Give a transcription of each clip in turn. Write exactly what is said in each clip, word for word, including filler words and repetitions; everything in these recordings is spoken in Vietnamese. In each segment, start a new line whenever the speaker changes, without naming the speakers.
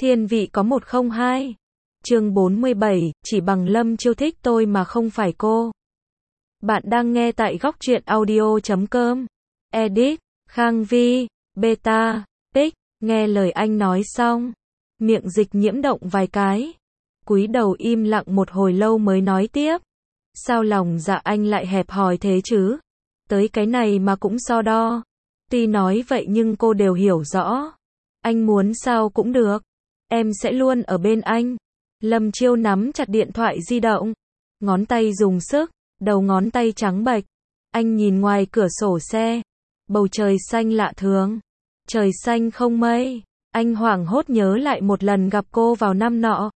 Thiên vị có một không hai. Chương bốn mươi bảy, chỉ bằng Lâm Chiêu thích tôi mà không phải cô. Bạn đang nghe tại góc truyện audio chấm com. Edit, Khang Vi, Beta, Pic, nghe lời anh nói xong. Miệng Dịch Nhiễm động vài cái. Cúi đầu im lặng một hồi lâu mới nói tiếp. Sao lòng dạ anh lại hẹp hòi thế chứ? Tới cái này mà cũng so đo. Tuy nói vậy nhưng cô đều hiểu rõ. Anh muốn sao cũng được. Em sẽ luôn ở bên anh. Lâm Chiêu nắm chặt điện thoại di động. Ngón tay dùng sức, đầu ngón tay trắng bệch. Anh nhìn ngoài cửa sổ xe. Bầu trời xanh lạ thường. Trời xanh không mây. Anh hoảng hốt nhớ lại một lần gặp cô vào năm nọ.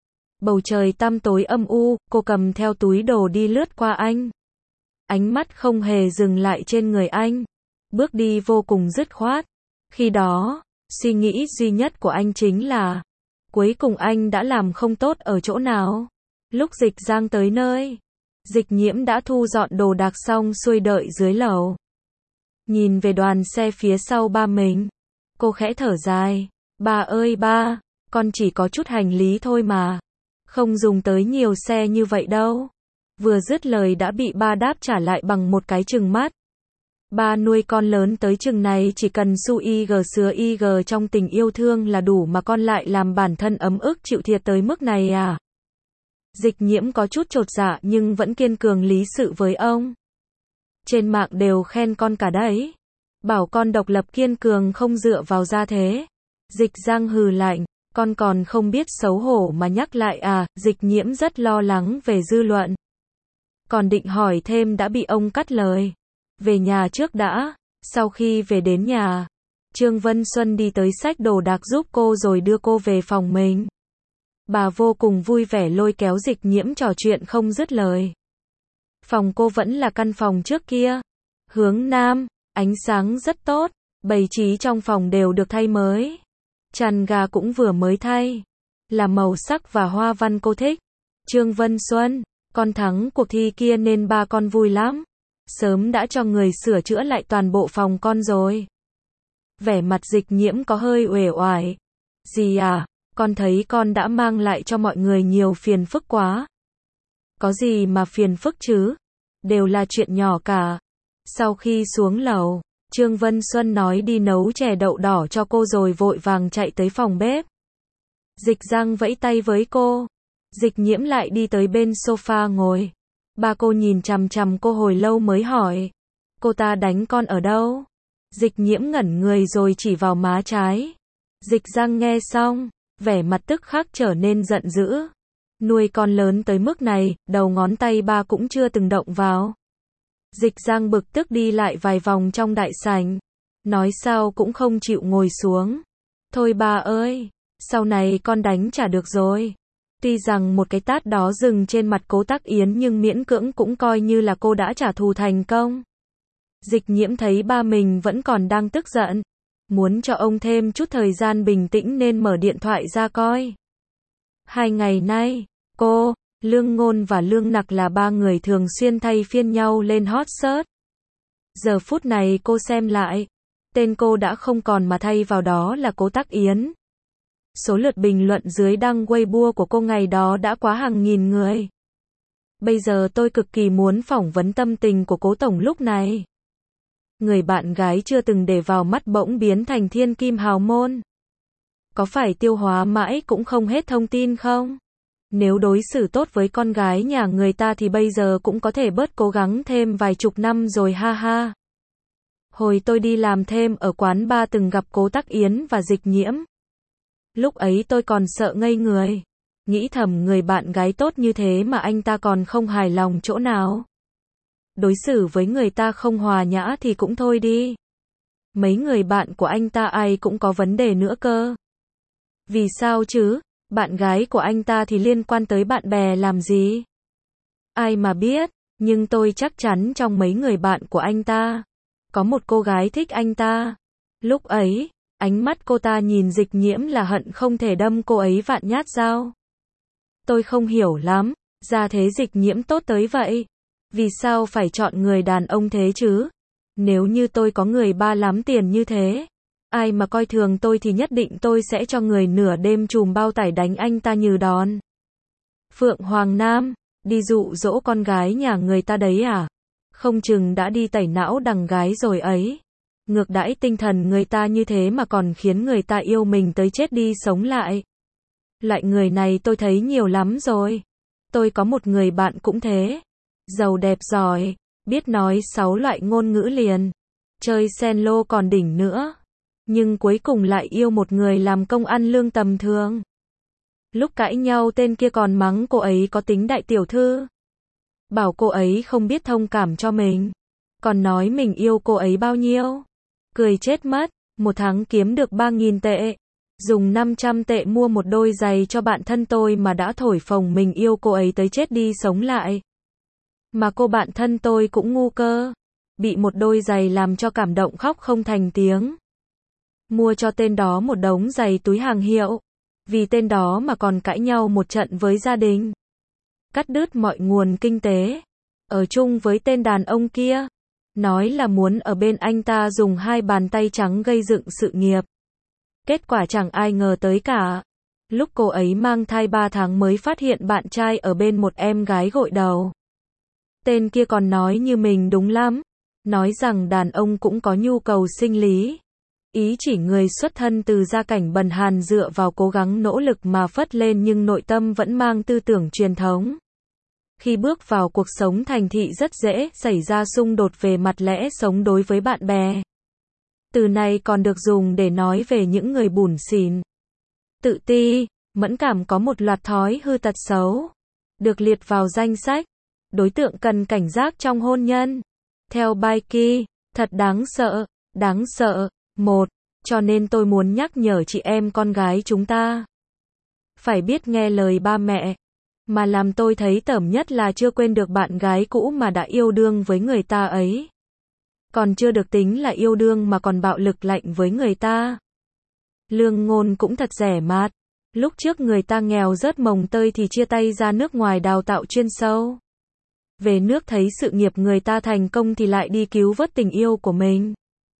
Bầu trời tăm tối âm u, cô cầm theo túi đồ đi lướt qua anh. Ánh mắt không hề dừng lại trên người anh. Bước đi vô cùng dứt khoát. Khi đó, suy nghĩ duy nhất của anh chính là cuối cùng anh đã làm không tốt ở chỗ nào. Lúc Dịch Giang tới nơi, Dịch Nhiễm đã thu dọn đồ đạc xong xuôi đợi dưới lầu. Nhìn về đoàn xe phía sau ba mình, cô khẽ thở dài. Ba ơi ba, con chỉ có chút hành lý thôi mà. Không dùng tới nhiều xe như vậy đâu. Vừa dứt lời đã bị ba đáp trả lại bằng một cái trừng mắt. Ba nuôi con lớn tới chừng này chỉ cần su y g sứa y g trong tình yêu thương là đủ mà con lại làm bản thân ấm ức chịu thiệt tới mức này à? Dịch Nhiễm có chút chột dạ nhưng vẫn kiên cường lý sự với ông. Trên mạng đều khen con cả đấy. Bảo con độc lập kiên cường không dựa vào gia thế. Dịch Giang hừ lạnh, con còn không biết xấu hổ mà nhắc lại à? Dịch Nhiễm rất lo lắng về dư luận. Còn định hỏi thêm đã bị ông cắt lời. Về nhà trước đã. Sau khi về đến nhà, Trương Vân Xuân đi tới xách đồ đạc giúp cô rồi đưa cô về phòng mình. Bà vô cùng vui vẻ lôi kéo Dịch Nhiễm trò chuyện không dứt lời. Phòng cô vẫn là căn phòng trước kia. Hướng nam, ánh sáng rất tốt, bày trí trong phòng đều được thay mới. Chăn ga cũng vừa mới thay. Là màu sắc và hoa văn cô thích. Trương Vân Xuân, con thắng cuộc thi kia nên ba con vui lắm. Sớm đã cho người sửa chữa lại toàn bộ phòng con rồi. Vẻ mặt Dịch Nhiễm có hơi uể oải. Gì à, con thấy con đã mang lại cho mọi người nhiều phiền phức quá. Có gì mà phiền phức chứ? Đều là chuyện nhỏ cả. Sau khi xuống lầu, Trương Vân Xuân nói đi nấu chè đậu đỏ cho cô rồi vội vàng chạy tới phòng bếp. Dịch Giang vẫy tay với cô. Dịch Nhiễm lại đi tới bên sofa ngồi. Ba cô nhìn chằm chằm cô hồi lâu mới hỏi. Cô ta đánh con ở đâu? Dịch Nhiễm ngẩn người rồi chỉ vào má trái. Dịch Giang nghe xong, vẻ mặt tức khắc trở nên giận dữ. Nuôi con lớn tới mức này, đầu ngón tay ba cũng chưa từng động vào. Dịch Giang bực tức đi lại vài vòng trong đại sảnh. Nói sao cũng không chịu ngồi xuống. Thôi ba ơi, sau này con đánh trả được rồi. Tuy rằng một cái tát đó dừng trên mặt Cố Tắc Yến nhưng miễn cưỡng cũng coi như là cô đã trả thù thành công. Dịch Nhiễm thấy ba mình vẫn còn đang tức giận. Muốn cho ông thêm chút thời gian bình tĩnh nên mở điện thoại ra coi. Hai ngày nay, cô, Lương Ngôn và Lương Nặc là ba người thường xuyên thay phiên nhau lên hot search. Giờ phút này cô xem lại, tên cô đã không còn mà thay vào đó là Cố Tắc Yến. Số lượt bình luận dưới đăng Weibo của cô ngày đó đã quá hàng nghìn người. Bây giờ tôi cực kỳ muốn phỏng vấn tâm tình của Cố tổng lúc này. Người bạn gái chưa từng để vào mắt bỗng biến thành thiên kim hào môn. Có phải tiêu hóa mãi cũng không hết thông tin không? Nếu đối xử tốt với con gái nhà người ta thì bây giờ cũng có thể bớt cố gắng thêm vài chục năm rồi ha ha. Hồi tôi đi làm thêm ở quán bar từng gặp Cố Tắc Yến và Dịch Nhiễm. Lúc ấy tôi còn sợ ngây người. Nghĩ thầm người bạn gái tốt như thế mà anh ta còn không hài lòng chỗ nào. Đối xử với người ta không hòa nhã thì cũng thôi đi. Mấy người bạn của anh ta ai cũng có vấn đề nữa cơ. Vì sao chứ? Bạn gái của anh ta thì liên quan tới bạn bè làm gì? Ai mà biết, nhưng tôi chắc chắn trong mấy người bạn của anh ta, có một cô gái thích anh ta. Lúc ấy, ánh mắt cô ta nhìn Dịch Nhiễm là hận không thể đâm cô ấy vạn nhát dao. Tôi không hiểu lắm, ra thế Dịch Nhiễm tốt tới vậy. Vì sao phải chọn người đàn ông thế chứ? Nếu như tôi có người ba lắm tiền như thế, Ai mà coi thường tôi thì nhất định tôi sẽ cho người nửa đêm chùm bao tải đánh anh ta như đòn. Phượng Hoàng Nam, đi dụ dỗ con gái nhà người ta đấy à? Không chừng đã đi tẩy não đằng gái rồi ấy. Ngược đãi tinh thần người ta như thế mà còn khiến người ta yêu mình tới chết đi sống lại. Loại người này tôi thấy nhiều lắm rồi. Tôi có một người bạn cũng thế. Giàu đẹp giỏi, biết nói sáu loại ngôn ngữ liền. Chơi cello còn đỉnh nữa. Nhưng cuối cùng lại yêu một người làm công ăn lương tầm thường. Lúc cãi nhau tên kia còn mắng cô ấy có tính đại tiểu thư. Bảo cô ấy không biết thông cảm cho mình. Còn nói mình yêu cô ấy bao nhiêu. Cười chết mất, một tháng kiếm được ba nghìn tệ. Dùng năm trăm tệ mua một đôi giày cho bạn thân tôi mà đã thổi phồng mình yêu cô ấy tới chết đi sống lại. Mà cô bạn thân tôi cũng ngu cơ. Bị một đôi giày làm cho cảm động khóc không thành tiếng. Mua cho tên đó một đống giày túi hàng hiệu. Vì tên đó mà còn cãi nhau một trận với gia đình. Cắt đứt mọi nguồn kinh tế. Ở chung với tên đàn ông kia. Nói là muốn ở bên anh ta dùng hai bàn tay trắng gây dựng sự nghiệp. Kết quả chẳng ai ngờ tới cả. Lúc cô ấy mang thai ba tháng mới phát hiện bạn trai ở bên một em gái gội đầu. Tên kia còn nói như mình đúng lắm. Nói rằng đàn ông cũng có nhu cầu sinh lý. Ý chỉ người xuất thân từ gia cảnh bần hàn dựa vào cố gắng nỗ lực mà phất lên nhưng nội tâm vẫn mang tư tưởng truyền thống. Khi bước vào cuộc sống thành thị rất dễ xảy ra xung đột về mặt lẽ sống đối với bạn bè. Từ này còn được dùng để nói về những người bủn xỉn. Tự ti, mẫn cảm có một loạt thói hư tật xấu. Được liệt vào danh sách. Đối tượng cần cảnh giác trong hôn nhân. Theo Baiki, thật đáng sợ, đáng sợ. Một, cho nên tôi muốn nhắc nhở chị em con gái chúng ta. Phải biết nghe lời ba mẹ. Mà làm tôi thấy tởm nhất là chưa quên được bạn gái cũ mà đã yêu đương với người ta ấy. Còn chưa được tính là yêu đương mà còn bạo lực lạnh với người ta. Lương ngôn cũng thật rẻ mạt. Lúc trước người ta nghèo rớt mồng tơi thì chia tay ra nước ngoài đào tạo chuyên sâu. Về nước thấy sự nghiệp người ta thành công thì lại đi cứu vớt tình yêu của mình.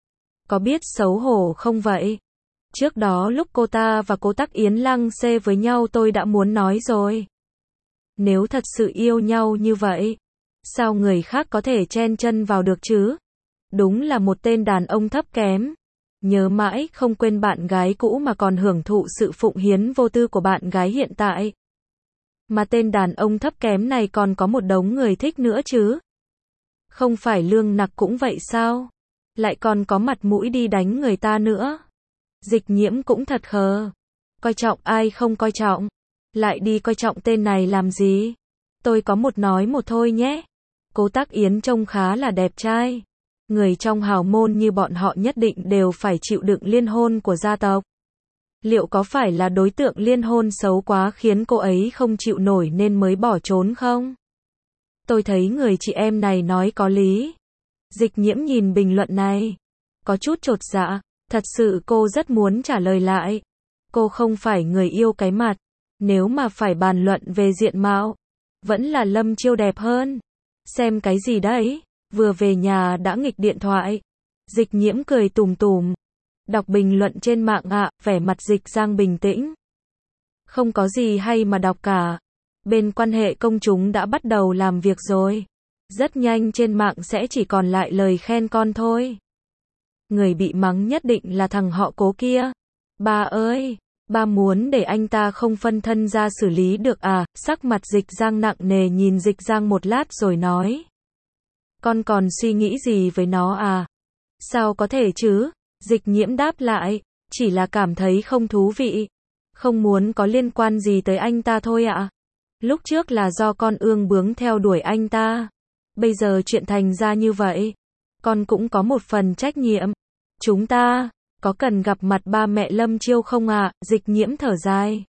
Có biết xấu hổ không vậy? Trước đó lúc cô ta và cô Tắc Yến lăng xê với nhau tôi đã muốn nói rồi. Nếu thật sự yêu nhau như vậy, sao người khác có thể chen chân vào được chứ? Đúng là một tên đàn ông thấp kém. Nhớ mãi không quên bạn gái cũ mà còn hưởng thụ sự phụng hiến vô tư của bạn gái hiện tại. Mà tên đàn ông thấp kém này còn có một đống người thích nữa chứ. Không phải Lương Nặc cũng vậy sao? Lại còn có mặt mũi đi đánh người ta nữa. Dịch Nhiễm cũng thật khờ. Coi trọng ai không coi trọng. Lại đi coi trọng tên này làm gì? Tôi có một nói một thôi nhé. Cố Tắc Yến trông khá là đẹp trai. Người trong hào môn như bọn họ nhất định đều phải chịu đựng liên hôn của gia tộc. Liệu có phải là đối tượng liên hôn xấu quá khiến cô ấy không chịu nổi nên mới bỏ trốn không? Tôi thấy người chị em này nói có lý. Dịch Nhiễm nhìn bình luận này. Có chút chột dạ. Thật sự cô rất muốn trả lời lại. Cô không phải người yêu cái mặt. Nếu mà phải bàn luận về diện mạo, vẫn là Lâm Chiêu đẹp hơn. Xem cái gì đấy? Vừa về nhà đã nghịch điện thoại. Dịch Nhiễm cười tùm tùm. Đọc bình luận trên mạng ạ, à, vẻ mặt Dịch Giang bình tĩnh. Không có gì hay mà đọc cả. Bên quan hệ công chúng đã bắt đầu làm việc rồi. Rất nhanh trên mạng sẽ chỉ còn lại lời khen con thôi. Người bị mắng nhất định là thằng họ Cố kia. Ba ơi, ba muốn để anh ta không phân thân ra xử lý được à? Sắc mặt Dịch Giang nặng nề nhìn Dịch Giang một lát rồi nói. Con còn suy nghĩ gì với nó à? Sao có thể chứ? Dịch Nhiễm đáp lại, chỉ là cảm thấy không thú vị. Không muốn có liên quan gì tới anh ta thôi ạ. À? Lúc trước là do con ương bướng theo đuổi anh ta. Bây giờ chuyện thành ra như vậy. Con cũng có một phần trách nhiệm. Chúng ta, có cần gặp mặt ba mẹ Lâm Chiêu không ạ? À? Dịch Nhiễm thở dài.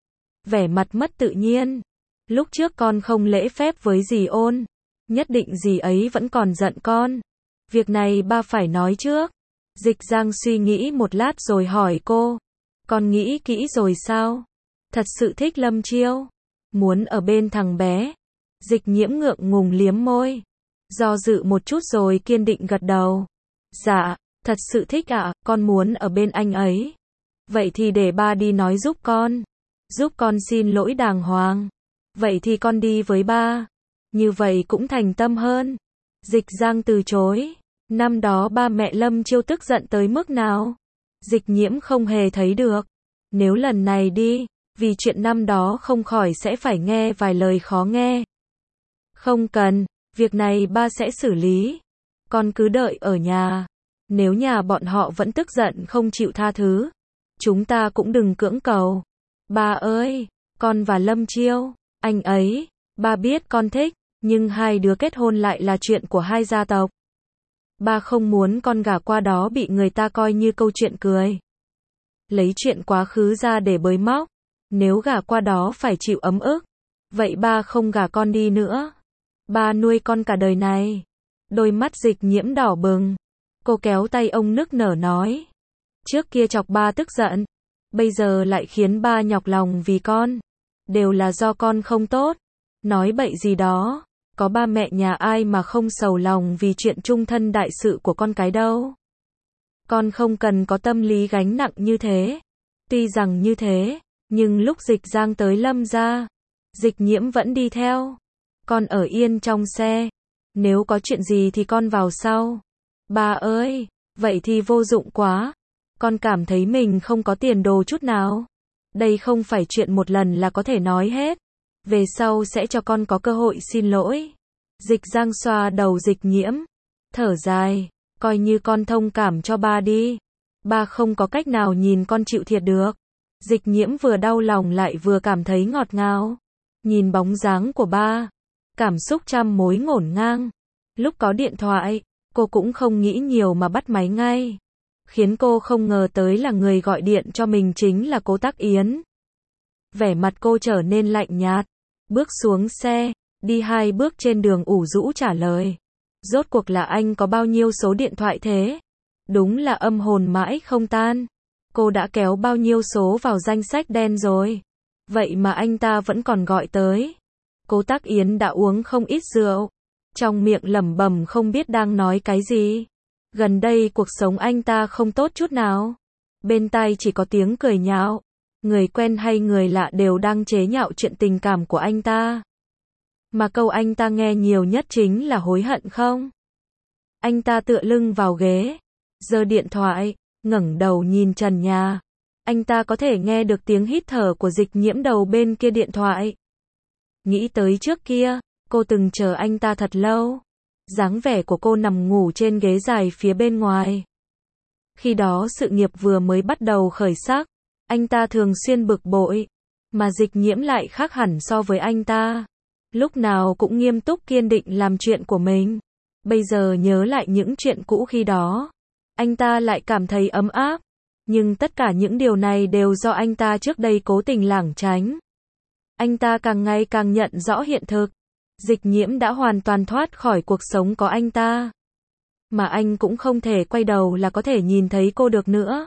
Vẻ mặt mất tự nhiên. Lúc trước con không lễ phép với dì Ôn. Nhất định dì ấy vẫn còn giận con. Việc này ba phải nói trước. Dịch Giang suy nghĩ một lát rồi hỏi cô. Con nghĩ kỹ rồi sao? Thật sự thích Lâm Chiêu? Muốn ở bên thằng bé? Dịch Nhiễm ngượng ngùng liếm môi. Do dự một chút rồi kiên định gật đầu. Dạ, thật Thật sự thích ạ, à, con muốn ở bên anh ấy. Vậy thì để ba đi nói giúp con. Giúp con xin lỗi đàng hoàng. Vậy thì con đi với ba. Như vậy cũng thành tâm hơn. Dịch Giang từ chối. Năm đó ba mẹ Lâm Chiêu tức giận tới mức nào? Dịch Nhiễm không hề thấy được. Nếu lần này đi, vì chuyện năm đó không khỏi sẽ phải nghe vài lời khó nghe. Không cần, việc này ba sẽ xử lý. Con cứ đợi ở nhà. Nếu nhà bọn họ vẫn tức giận không chịu tha thứ, chúng ta cũng đừng cưỡng cầu. Ba ơi, con và Lâm Chiêu, anh ấy, ba biết con thích, nhưng hai đứa kết hôn lại là chuyện của hai gia tộc. Ba không muốn con gả qua đó bị người ta coi như câu chuyện cười. Lấy chuyện quá khứ ra để bới móc. Nếu gả qua đó phải chịu ấm ức. Vậy ba không gả con đi nữa. Ba nuôi con cả đời này. Đôi mắt Dịch Nhiễm đỏ bừng. Cô kéo tay ông nức nở nói. Trước kia chọc ba tức giận. Bây giờ lại khiến ba nhọc lòng vì con. Đều là do con không tốt. Nói bậy gì đó. Có ba mẹ nhà ai mà không sầu lòng vì chuyện chung thân đại sự của con cái đâu. Con không cần có tâm lý gánh nặng như thế. Tuy rằng như thế, nhưng lúc Dịch Giang tới Lâm gia, Dịch Nhiễm vẫn đi theo. Con ở yên trong xe. Nếu có chuyện gì thì con vào sau. Ba ơi, vậy thì vô dụng quá. Con cảm thấy mình không có tiền đồ chút nào. Đây không phải chuyện một lần là có thể nói hết. Về sau sẽ cho con có cơ hội xin lỗi. Dịch Giang xoa đầu Dịch Nhiễm. Thở dài. Coi như con thông cảm cho ba đi. Ba không có cách nào nhìn con chịu thiệt được. Dịch Nhiễm vừa đau lòng lại vừa cảm thấy ngọt ngào. Nhìn bóng dáng của ba. Cảm xúc trăm mối ngổn ngang. Lúc có điện thoại, cô cũng không nghĩ nhiều mà bắt máy ngay. Khiến cô không ngờ tới là người gọi điện cho mình chính là Cố Tắc Yến. Vẻ mặt cô trở nên lạnh nhạt. Bước xuống xe, đi hai bước trên đường ủ rũ trả lời. Rốt cuộc là anh có bao nhiêu số điện thoại thế? Đúng là âm hồn mãi không tan. Cô đã kéo bao nhiêu số vào danh sách đen rồi. Vậy mà anh ta vẫn còn gọi tới. Cố Tắc Yến đã uống không ít rượu. Trong miệng lẩm bẩm không biết đang nói cái gì. Gần đây cuộc sống anh ta không tốt chút nào. Bên tai chỉ có tiếng cười nhạo. Người quen hay người lạ đều đang chế nhạo chuyện tình cảm của anh ta. Mà câu anh ta nghe nhiều nhất chính là hối hận không? Anh ta tựa lưng vào ghế, giơ điện thoại, ngẩng đầu nhìn trần nhà. Anh ta có thể nghe được tiếng hít thở của Dịch Nhiễm đầu bên kia điện thoại. Nghĩ tới trước kia, cô từng chờ anh ta thật lâu. Dáng vẻ của cô nằm ngủ trên ghế dài phía bên ngoài. Khi đó sự nghiệp vừa mới bắt đầu khởi sắc, anh ta thường xuyên bực bội, mà Dịch Nhiễm lại khác hẳn so với anh ta. Lúc nào cũng nghiêm túc kiên định làm chuyện của mình. Bây giờ nhớ lại những chuyện cũ khi đó, anh ta lại cảm thấy ấm áp. Nhưng tất cả những điều này đều do anh ta trước đây cố tình lảng tránh. Anh ta càng ngày càng nhận rõ hiện thực. Dịch Nhiễm đã hoàn toàn thoát khỏi cuộc sống có anh ta. Mà anh cũng không thể quay đầu là có thể nhìn thấy cô được nữa.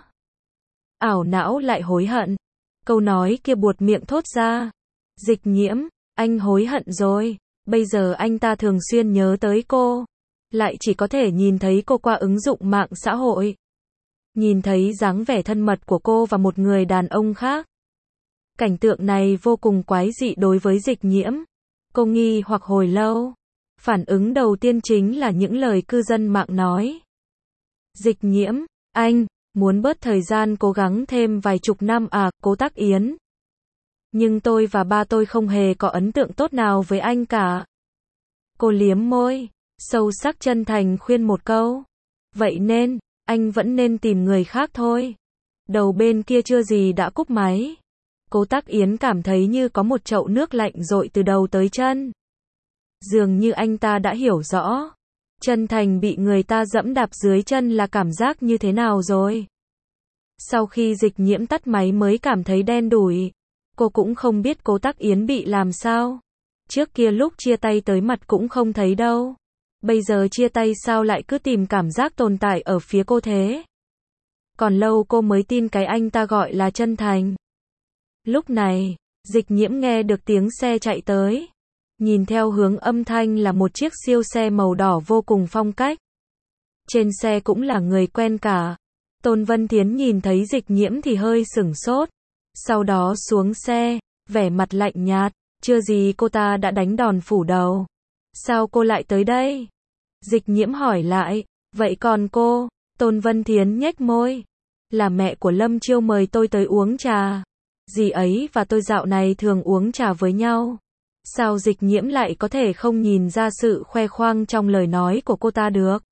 Ảo não lại hối hận. Câu nói kia buột miệng thốt ra. Dịch Nhiễm, anh hối hận rồi. Bây giờ anh ta thường xuyên nhớ tới cô. Lại chỉ có thể nhìn thấy cô qua ứng dụng mạng xã hội. Nhìn thấy dáng vẻ thân mật của cô và một người đàn ông khác. Cảnh tượng này vô cùng quái dị đối với Dịch Nhiễm. Cô nghi hoặc hồi lâu. Phản ứng đầu tiên chính là những lời cư dân mạng nói. Dịch Nhiễm, anh, muốn bớt thời gian cố gắng thêm vài chục năm à, Cố Tắc Yến. Nhưng tôi và ba tôi không hề có ấn tượng tốt nào với anh cả. Cô liếm môi, sâu sắc chân thành khuyên một câu. Vậy nên, anh vẫn nên tìm người khác thôi. Đầu bên kia chưa gì đã cúp máy. Cố Tắc Yến cảm thấy như có một chậu nước lạnh dội từ đầu tới chân. Dường như anh ta đã hiểu rõ. Chân thành bị người ta dẫm đạp dưới chân là cảm giác như thế nào rồi. Sau khi Dịch Nhiễm tắt máy mới cảm thấy đen đủi. Cô cũng không biết Cố Tắc Yến bị làm sao. Trước kia lúc chia tay tới mặt cũng không thấy đâu. Bây giờ chia tay sao lại cứ tìm cảm giác tồn tại ở phía cô thế. Còn lâu cô mới tin cái anh ta gọi là chân thành. Lúc này, Dịch Nhiễm nghe được tiếng xe chạy tới. Nhìn theo hướng âm thanh là một chiếc siêu xe màu đỏ vô cùng phong cách. Trên xe cũng là người quen cả. Tôn Vân Thiến nhìn thấy Dịch Nhiễm thì hơi sửng sốt. Sau đó xuống xe, vẻ mặt lạnh nhạt. Chưa gì cô ta đã đánh đòn phủ đầu. Sao cô lại tới đây? Dịch Nhiễm hỏi lại. Vậy còn cô? Tôn Vân Thiến nhếch môi. Là mẹ của Lâm Chiêu mời tôi tới uống trà. Dì ấy và tôi dạo này thường uống trà với nhau. Sao Dịch Nhiễm lại có thể không nhìn ra sự khoe khoang trong lời nói của cô ta được?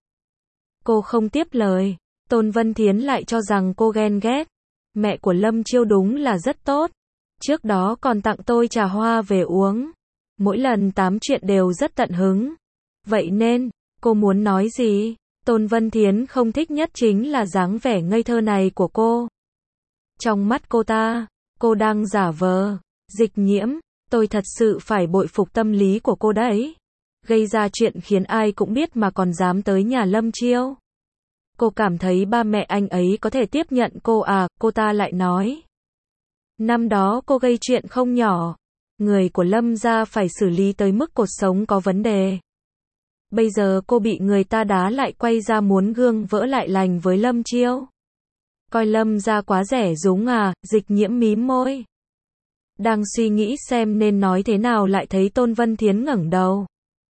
Cô không tiếp lời. Tôn Vân Thiến lại cho rằng cô ghen ghét. Mẹ của Lâm Chiêu đúng là rất tốt. Trước đó còn tặng tôi trà hoa về uống. Mỗi lần tám chuyện đều rất tận hứng. Vậy nên, cô muốn nói gì? Tôn Vân Thiến không thích nhất chính là dáng vẻ ngây thơ này của cô. Trong mắt cô ta, cô đang giả vờ. Dịch Nhiễm, tôi thật sự phải bội phục tâm lý của cô đấy. Gây ra chuyện khiến ai cũng biết mà còn dám tới nhà Lâm Chiêu. Cô cảm thấy ba mẹ anh ấy có thể tiếp nhận cô à, cô ta lại nói. Năm đó cô gây chuyện không nhỏ. Người của Lâm gia phải xử lý tới mức cột sống có vấn đề. Bây giờ cô bị người ta đá lại quay ra muốn gương vỡ lại lành với Lâm Chiêu. Coi Lâm gia quá rẻ rúng à, Dịch Nhiễm mím môi. Đang suy nghĩ xem nên nói thế nào lại thấy Tôn Vân Thiến ngẩng đầu.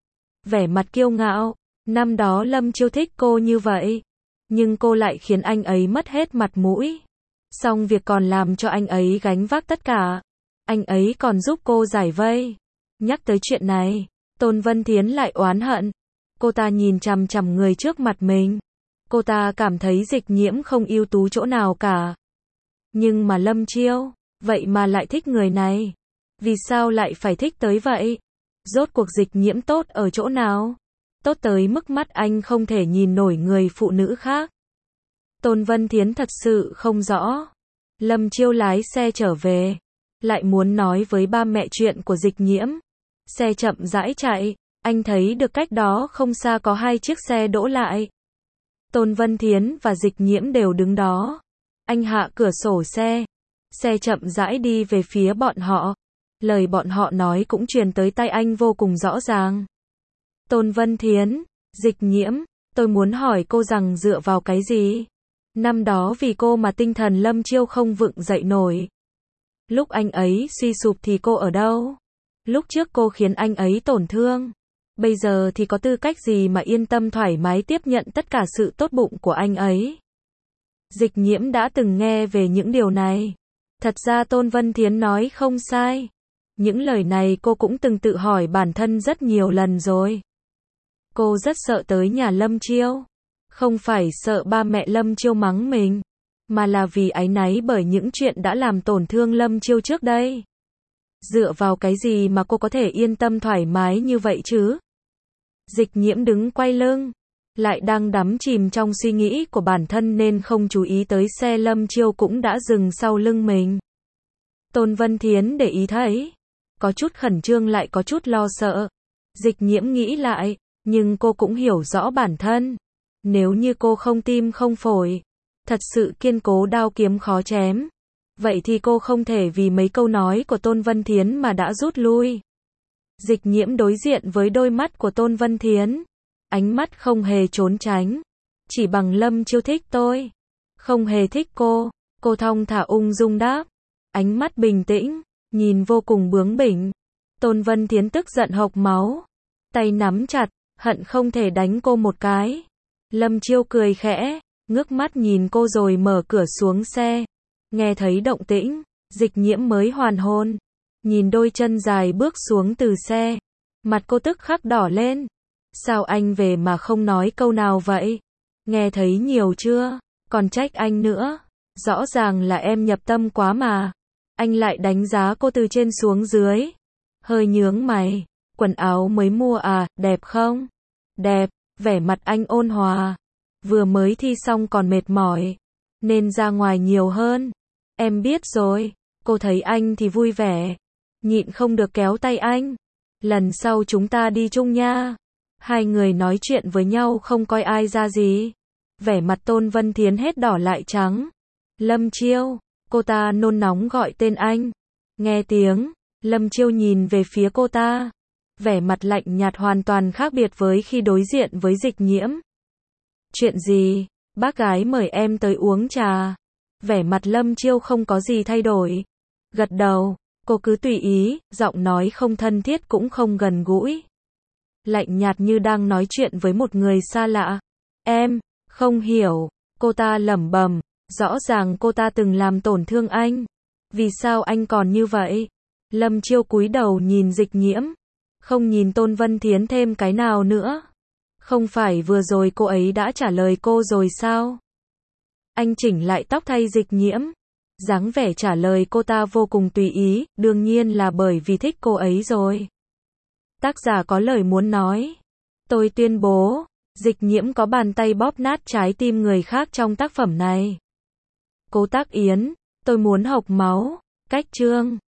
Vẻ mặt kiêu ngạo, năm đó Lâm Chiêu thích cô như vậy. Nhưng cô lại khiến anh ấy mất hết mặt mũi. Xong việc còn làm cho anh ấy gánh vác tất cả. Anh ấy còn giúp cô giải vây. Nhắc tới chuyện này, Tôn Vân Thiến lại oán hận. Cô ta nhìn chằm chằm người trước mặt mình. Cô ta cảm thấy Dịch Nhiễm không ưu tú chỗ nào cả. Nhưng mà Lâm Chiêu, vậy mà lại thích người này. Vì sao lại phải thích tới vậy? Rốt cuộc Dịch Nhiễm tốt ở chỗ nào? Tốt tới mức mắt anh không thể nhìn nổi người phụ nữ khác. Tôn Vân Thiến thật sự không rõ. Lâm Chiêu lái xe trở về. Lại muốn nói với ba mẹ chuyện của Dịch Nhiễm. Xe chậm rãi chạy. Anh thấy được cách đó không xa có hai chiếc xe đỗ lại. Tôn Vân Thiến và Dịch Nhiễm đều đứng đó. Anh hạ cửa sổ xe. Xe chậm rãi đi về phía bọn họ. Lời bọn họ nói cũng truyền tới tai anh vô cùng rõ ràng. Tôn Vân Thiến, Dịch Nhiễm, tôi muốn hỏi cô rằng dựa vào cái gì? Năm đó vì cô mà tinh thần Lâm Chiêu không vững dậy nổi. Lúc anh ấy suy sụp thì cô ở đâu? Lúc trước cô khiến anh ấy tổn thương. Bây giờ thì có tư cách gì mà yên tâm thoải mái tiếp nhận tất cả sự tốt bụng của anh ấy? Dịch Nhiễm đã từng nghe về những điều này. Thật ra Tôn Vân Thiến nói không sai. Những lời này cô cũng từng tự hỏi bản thân rất nhiều lần rồi. Cô rất sợ tới nhà Lâm Chiêu. Không phải sợ ba mẹ Lâm Chiêu mắng mình, mà là vì áy náy bởi những chuyện đã làm tổn thương Lâm Chiêu trước đây. Dựa vào cái gì mà cô có thể yên tâm thoải mái như vậy chứ? Dịch Nhiễm đứng quay lưng, lại đang đắm chìm trong suy nghĩ của bản thân nên không chú ý tới xe Lâm Chiêu cũng đã dừng sau lưng mình. Tôn Vân Thiến để ý thấy, có chút khẩn trương lại có chút lo sợ. Dịch Nhiễm nghĩ lại, nhưng cô cũng hiểu rõ bản thân. Nếu như cô không tim không phổi, thật sự kiên cố đao kiếm khó chém, vậy thì cô không thể vì mấy câu nói của Tôn Vân Thiến mà đã rút lui. Dịch Nhiễm đối diện với đôi mắt của Tôn Vân Thiến. Ánh mắt không hề trốn tránh. Chỉ bằng Lâm Chiêu thích tôi. Không hề thích cô. Cô thong thả ung dung đáp. Ánh mắt bình tĩnh, nhìn vô cùng bướng bỉnh. Tôn Vân Thiến tức giận hộc máu. Tay nắm chặt, hận không thể đánh cô một cái. Lâm Chiêu cười khẽ, ngước mắt nhìn cô rồi mở cửa xuống xe. Nghe thấy động tĩnh, Dịch Nhiễm mới hoàn hồn. Nhìn đôi chân dài bước xuống từ xe. Mặt cô tức khắc đỏ lên. Sao anh về mà không nói câu nào vậy? Nghe thấy nhiều chưa? Còn trách anh nữa. Rõ ràng là em nhập tâm quá mà. Anh lại đánh giá cô từ trên xuống dưới. Hơi nhướng mày. Quần áo mới mua à, đẹp không? Đẹp, vẻ mặt anh ôn hòa. Vừa mới thi xong còn mệt mỏi. Nên ra ngoài nhiều hơn. Em biết rồi. Cô thấy anh thì vui vẻ. Nhịn không được kéo tay anh. Lần sau chúng ta đi chung nha. Hai người nói chuyện với nhau không coi ai ra gì. Vẻ mặt Tôn Vân Thiến hết đỏ lại trắng. Lâm Chiêu, cô ta nôn nóng gọi tên anh. Nghe tiếng, Lâm Chiêu nhìn về phía cô ta. Vẻ mặt lạnh nhạt hoàn toàn khác biệt với khi đối diện với Dịch Nhiễm. Chuyện gì? Bác gái mời em tới uống trà. Vẻ mặt Lâm Chiêu không có gì thay đổi. Gật đầu, cô cứ tùy ý, giọng nói không thân thiết cũng không gần gũi. Lạnh nhạt như đang nói chuyện với một người xa lạ. Em, không hiểu, cô ta lẩm bẩm, rõ ràng cô ta từng làm tổn thương anh. Vì sao anh còn như vậy? Lâm Chiêu cúi đầu nhìn Dịch Nhiễm, không nhìn Tôn Vân Thiến thêm cái nào nữa. Không phải vừa rồi cô ấy đã trả lời cô rồi sao? Anh chỉnh lại tóc thay Dịch Nhiễm. Dáng vẻ trả lời cô ta vô cùng tùy ý, đương nhiên là bởi vì thích cô ấy rồi. Tác giả có lời muốn nói. Tôi tuyên bố, Dịch Nhiễm có bàn tay bóp nát trái tim người khác trong tác phẩm này. Cố Tác Yến, tôi muốn học máu. Cách chương